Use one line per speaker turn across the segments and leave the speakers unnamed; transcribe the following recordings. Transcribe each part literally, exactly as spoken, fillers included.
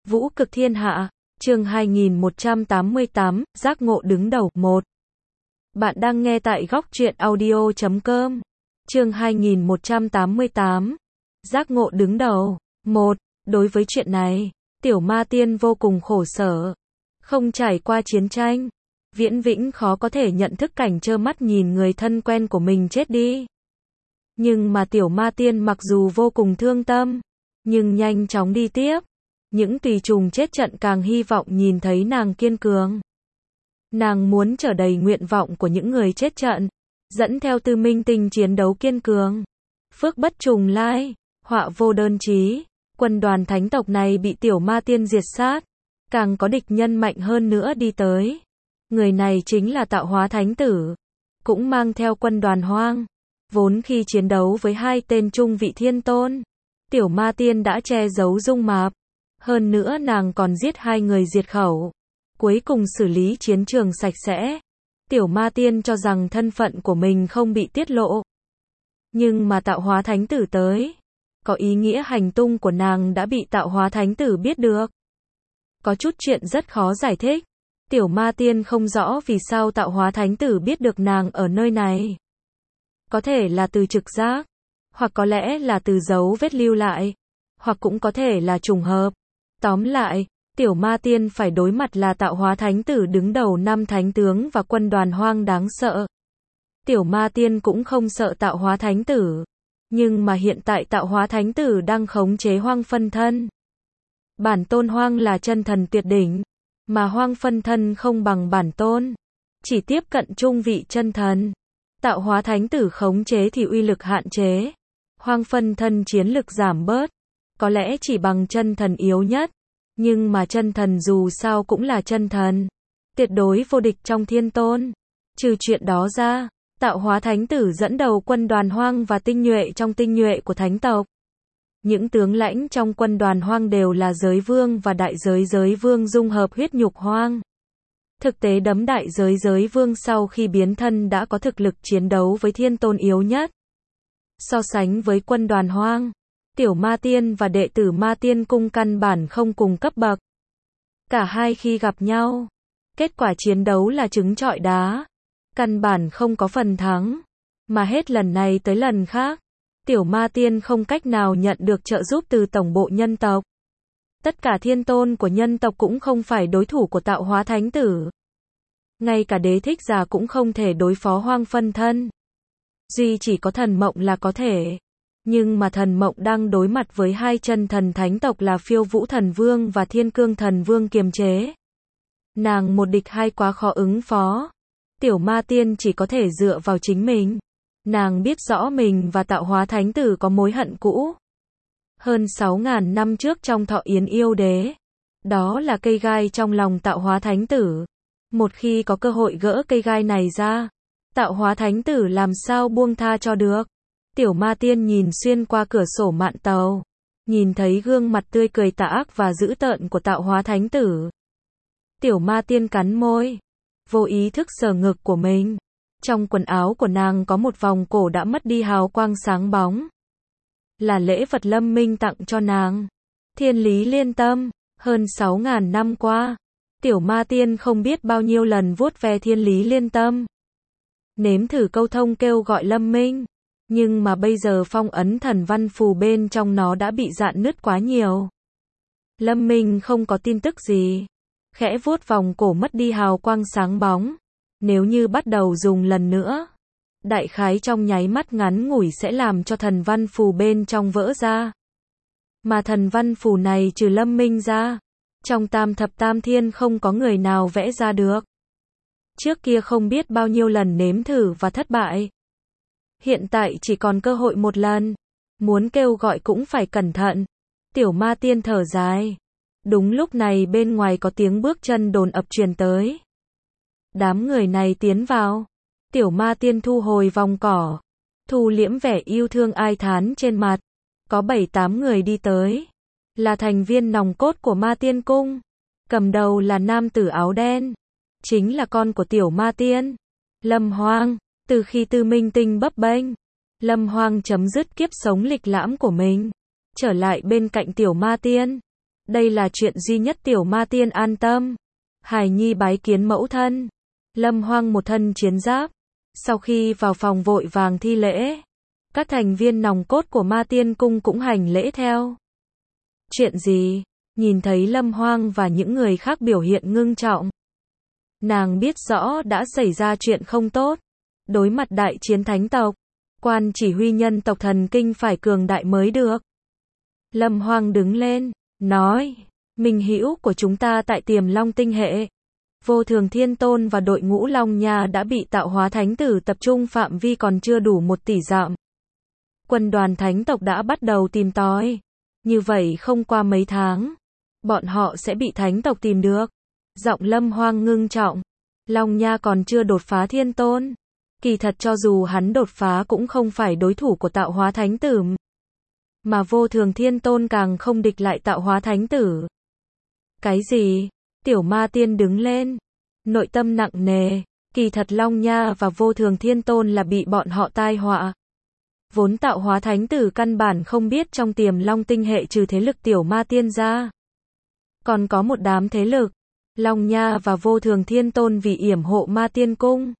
Vũ cực thiên hạ, chương hai nghìn một trăm tám mươi tám, giác ngộ đứng đầu, một. Bạn đang nghe tại góc truyện audio chấm com. Chương hai nghìn một trăm tám mươi tám, giác ngộ đứng đầu, một. Đối với chuyện này, Tiểu Ma Tiên vô cùng khổ sở. Không trải qua chiến tranh, Viễn Vĩnh khó có thể nhận thức cảnh trơ mắt nhìn người thân quen của mình chết đi. Nhưng mà Tiểu Ma Tiên mặc dù vô cùng thương tâm, nhưng nhanh chóng đi tiếp. Những tùy trùng chết trận càng hy vọng nhìn thấy nàng kiên cường. Nàng muốn trở đầy nguyện vọng của những người chết trận, dẫn theo Tư Minh Tinh chiến đấu kiên cường. Phước bất trùng lai, họa vô đơn chí, quân đoàn thánh tộc này bị Tiểu Ma Tiên diệt sát, càng có địch nhân mạnh hơn nữa đi tới. Người này chính là Tạo Hóa Thánh Tử, cũng mang theo quân đoàn hoang. Vốn khi chiến đấu với hai tên trung vị thiên tôn, Tiểu Ma Tiên đã che giấu dung mạo. Hơn nữa nàng còn giết hai người diệt khẩu. Cuối cùng xử lý chiến trường sạch sẽ. Tiểu Ma Tiên cho rằng thân phận của mình không bị tiết lộ. Nhưng mà Tạo Hóa Thánh Tử tới. Có ý nghĩa hành tung của nàng đã bị Tạo Hóa Thánh Tử biết được. Có chút chuyện rất khó giải thích. Tiểu Ma Tiên không rõ vì sao Tạo Hóa Thánh Tử biết được nàng ở nơi này. Có thể là từ trực giác, hoặc có lẽ là từ dấu vết lưu lại, hoặc cũng có thể là trùng hợp. Tóm lại, Tiểu Ma Tiên phải đối mặt là Tạo Hóa Thánh Tử đứng đầu năm thánh tướng và quân đoàn hoang đáng sợ. Tiểu Ma Tiên cũng không sợ Tạo Hóa Thánh Tử, nhưng mà hiện tại Tạo Hóa Thánh Tử đang khống chế hoang phân thân. Bản tôn hoang là chân thần tuyệt đỉnh, mà hoang phân thân không bằng bản tôn, chỉ tiếp cận trung vị chân thần. Tạo Hóa Thánh Tử khống chế thì uy lực hạn chế, hoang phân thân chiến lực giảm bớt, có lẽ chỉ bằng chân thần yếu nhất, nhưng mà chân thần dù sao cũng là chân thần, tuyệt đối vô địch trong thiên tôn. Trừ chuyện đó ra, Tạo Hóa Thánh Tử dẫn đầu quân đoàn hoang và tinh nhuệ trong tinh nhuệ của thánh tộc. Những tướng lãnh trong quân đoàn hoang đều là giới vương và đại giới giới vương dung hợp huyết nhục hoang. Thực tế đấm đại giới giới vương sau khi biến thân đã có thực lực chiến đấu với thiên tôn yếu nhất. So sánh với quân đoàn hoang, Tiểu Ma Tiên và đệ tử Ma Tiên cung căn bản không cùng cấp bậc. Cả hai khi gặp nhau, kết quả chiến đấu là trứng trọi đá, căn bản không có phần thắng, mà hết lần này tới lần khác, Tiểu Ma Tiên không cách nào nhận được trợ giúp từ tổng bộ nhân tộc. Tất cả thiên tôn của nhân tộc cũng không phải đối thủ của Tạo Hóa Thánh Tử. Ngay cả đế thích giả cũng không thể đối phó hoang phân thân. Duy chỉ có thần mộng là có thể. Nhưng mà thần mộng đang đối mặt với hai chân thần thánh tộc là Phiêu Vũ Thần Vương và Thiên Cương Thần Vương kiềm chế. Nàng một địch hai quá khó ứng phó. Tiểu Ma Tiên chỉ có thể dựa vào chính mình. Nàng biết rõ mình và Tạo Hóa Thánh Tử có mối hận cũ. Hơn sáu ngàn năm trước trong thọ yến yêu đế. Đó là cây gai trong lòng Tạo Hóa Thánh Tử. Một khi có cơ hội gỡ cây gai này ra, Tạo Hóa Thánh Tử làm sao buông tha cho được. Tiểu Ma Tiên nhìn xuyên qua cửa sổ mạn tàu, nhìn thấy gương mặt tươi cười tà ác và dữ tợn của Tạo Hóa Thánh Tử. Tiểu Ma Tiên cắn môi, vô ý thức sờ ngực của mình. Trong quần áo của nàng có một vòng cổ đã mất đi hào quang sáng bóng. Là lễ vật Lâm Minh tặng cho nàng. Thiên lý liên tâm, hơn sáu ngàn năm qua, Tiểu Ma Tiên không biết bao nhiêu lần vuốt ve thiên lý liên tâm. Nếm thử câu thông kêu gọi Lâm Minh. Nhưng mà bây giờ phong ấn thần văn phù bên trong nó đã bị rạn nứt quá nhiều. Lâm Minh không có tin tức gì. Khẽ vuốt vòng cổ mất đi hào quang sáng bóng. Nếu như bắt đầu dùng lần nữa, đại khái trong nháy mắt ngắn ngủi sẽ làm cho thần văn phù bên trong vỡ ra. Mà thần văn phù này trừ Lâm Minh ra, trong tam thập tam thiên không có người nào vẽ ra được. Trước kia không biết bao nhiêu lần nếm thử và thất bại. Hiện tại chỉ còn cơ hội một lần. Muốn kêu gọi cũng phải cẩn thận. Tiểu Ma Tiên thở dài. Đúng lúc này bên ngoài có tiếng bước chân đồn ập truyền tới. Đám người này tiến vào. Tiểu Ma Tiên thu hồi vòng cỏ, thu liễm vẻ yêu thương ai thán trên mặt. Có bảy tám người đi tới. Là thành viên nòng cốt của Ma Tiên cung. Cầm đầu là nam tử áo đen. Chính là con của Tiểu Ma Tiên, Lâm Hoang. Từ khi Tư Minh Tinh bấp bênh, Lâm Hoang chấm dứt kiếp sống lịch lãm của mình, trở lại bên cạnh Tiểu Ma Tiên. Đây là chuyện duy nhất tiểu ma tiên an tâm. Hải Nhi bái kiến mẫu thân. Lâm Hoang một thân chiến giáp. Sau khi vào phòng vội vàng thi lễ. Các thành viên nòng cốt của ma tiên cung cũng hành lễ theo. Chuyện gì? Nhìn thấy Lâm Hoang và những người khác biểu hiện ngưng trọng. Nàng biết rõ đã xảy ra chuyện không tốt. Đối mặt đại chiến thánh tộc, quan chỉ huy nhân tộc thần kinh phải cường đại mới được. Lâm Hoang đứng lên, nói, minh hữu của chúng ta tại Tiềm Long tinh hệ. Vô Thường Thiên Tôn và đội ngũ Long Nha đã bị tạo hóa thánh tử tập trung phạm vi còn chưa đủ một tỷ dặm. Quân đoàn thánh tộc đã bắt đầu tìm tòi. Như vậy không qua mấy tháng, bọn họ sẽ bị thánh tộc tìm được. Giọng Lâm Hoang ngưng trọng. Long Nha còn chưa đột phá Thiên Tôn. Kỳ thật cho dù hắn đột phá cũng không phải đối thủ của tạo hóa thánh tử. Mà Vô Thường Thiên Tôn càng không địch lại tạo hóa thánh tử. Cái gì? Tiểu ma tiên đứng lên. Nội tâm nặng nề. Kỳ thật Long Nha và Vô Thường Thiên Tôn là bị bọn họ tai họa. Vốn tạo hóa thánh tử căn bản không biết trong Tiềm Long tinh hệ trừ thế lực tiểu ma tiên ra. Còn có một đám thế lực. Long Nha và Vô Thường Thiên Tôn vì yểm hộ ma tiên cung.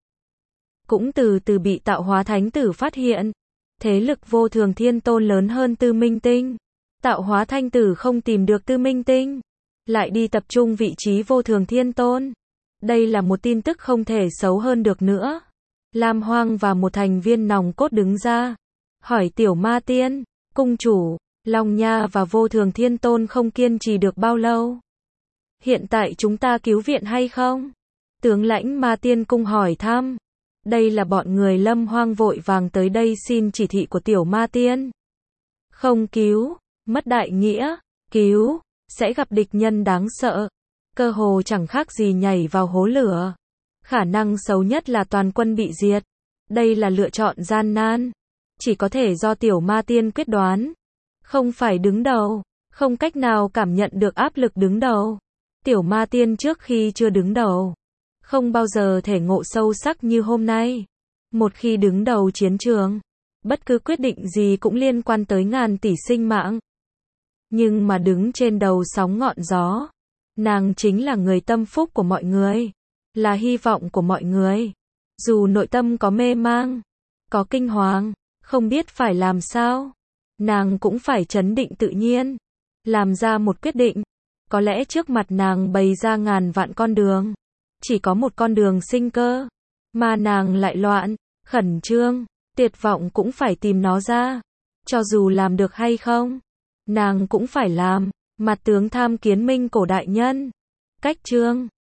Cũng từ từ bị tạo hóa thánh tử phát hiện. Thế lực Vô Thường Thiên Tôn lớn hơn Tư Minh Tinh. Tạo hóa thanh tử không tìm được Tư Minh Tinh. Lại đi tập trung vị trí Vô Thường Thiên Tôn. Đây là một tin tức không thể xấu hơn được nữa. Lam Hoang và một thành viên nòng cốt đứng ra. Hỏi tiểu ma tiên, cung chủ, Long Nha và Vô Thường Thiên Tôn không kiên trì được bao lâu. Hiện tại chúng ta cứu viện hay không? Tướng lãnh ma tiên cung hỏi thăm. Đây là bọn người Lâm Hoang vội vàng tới đây xin chỉ thị của tiểu ma tiên. Không cứu, mất đại nghĩa, cứu, sẽ gặp địch nhân đáng sợ. Cơ hồ chẳng khác gì nhảy vào hố lửa. Khả năng xấu nhất là toàn quân bị diệt. Đây là lựa chọn gian nan. Chỉ có thể do tiểu ma tiên quyết đoán. Không phải đứng đầu, không cách nào cảm nhận được áp lực đứng đầu. Tiểu ma tiên trước khi chưa đứng đầu, không bao giờ thể ngộ sâu sắc như hôm nay. Một khi đứng đầu chiến trường, bất cứ quyết định gì cũng liên quan tới ngàn tỷ sinh mạng. Nhưng mà đứng trên đầu sóng ngọn gió, nàng chính là người tâm phúc của mọi người, là hy vọng của mọi người. Dù nội tâm có mê mang, có kinh hoàng, không biết phải làm sao, nàng cũng phải trấn định tự nhiên, làm ra một quyết định. Có lẽ trước mặt nàng bày ra ngàn vạn con đường, chỉ có một con đường sinh cơ, mà nàng lại loạn, khẩn trương, tuyệt vọng cũng phải tìm nó ra. Cho dù làm được hay không, nàng cũng phải làm. Mặt tướng tham kiến minh cổ đại nhân. Cách chương